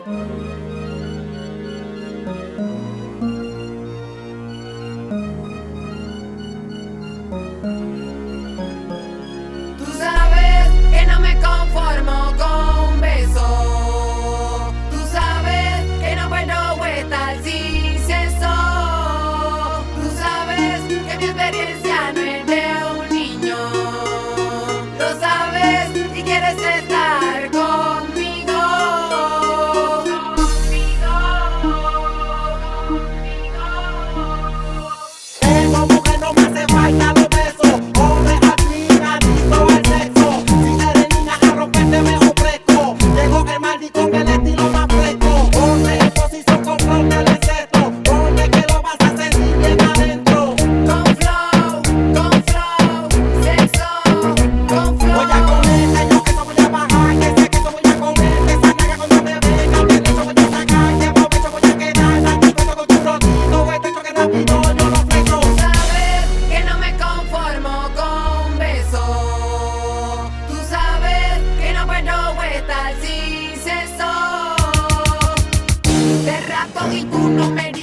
Tú sabes que no me conformo con un beso. Tú sabes que no puedo estar sin sexo. Tú sabes que mi experiencia no es de un niño. Lo sabes y quieres estar conmigo. Eso, mujer, no me hace falta los besos. Hombre, adicto al sexo. Si eres niña, a romperte me ofrezco. Llegó el maldito con el estilo más fresco. Ponte en posición, confronta el insecto. Ponte que lo vas a sentir bien adentro. Con flow, sexo, con flow. Voy a comerte, yo que eso voy a bajar. Que sé que eso voy a comerte. Esa naga cuando te venga, que de eso voy a sacar. Que provecho voy a quedar. Aquí con tu rotito. Este choque rápido, yo lo ofrezco. Sabes que no me conformo con un beso. Tú sabes que no puedo estar sin sexo. Te rato y tú no me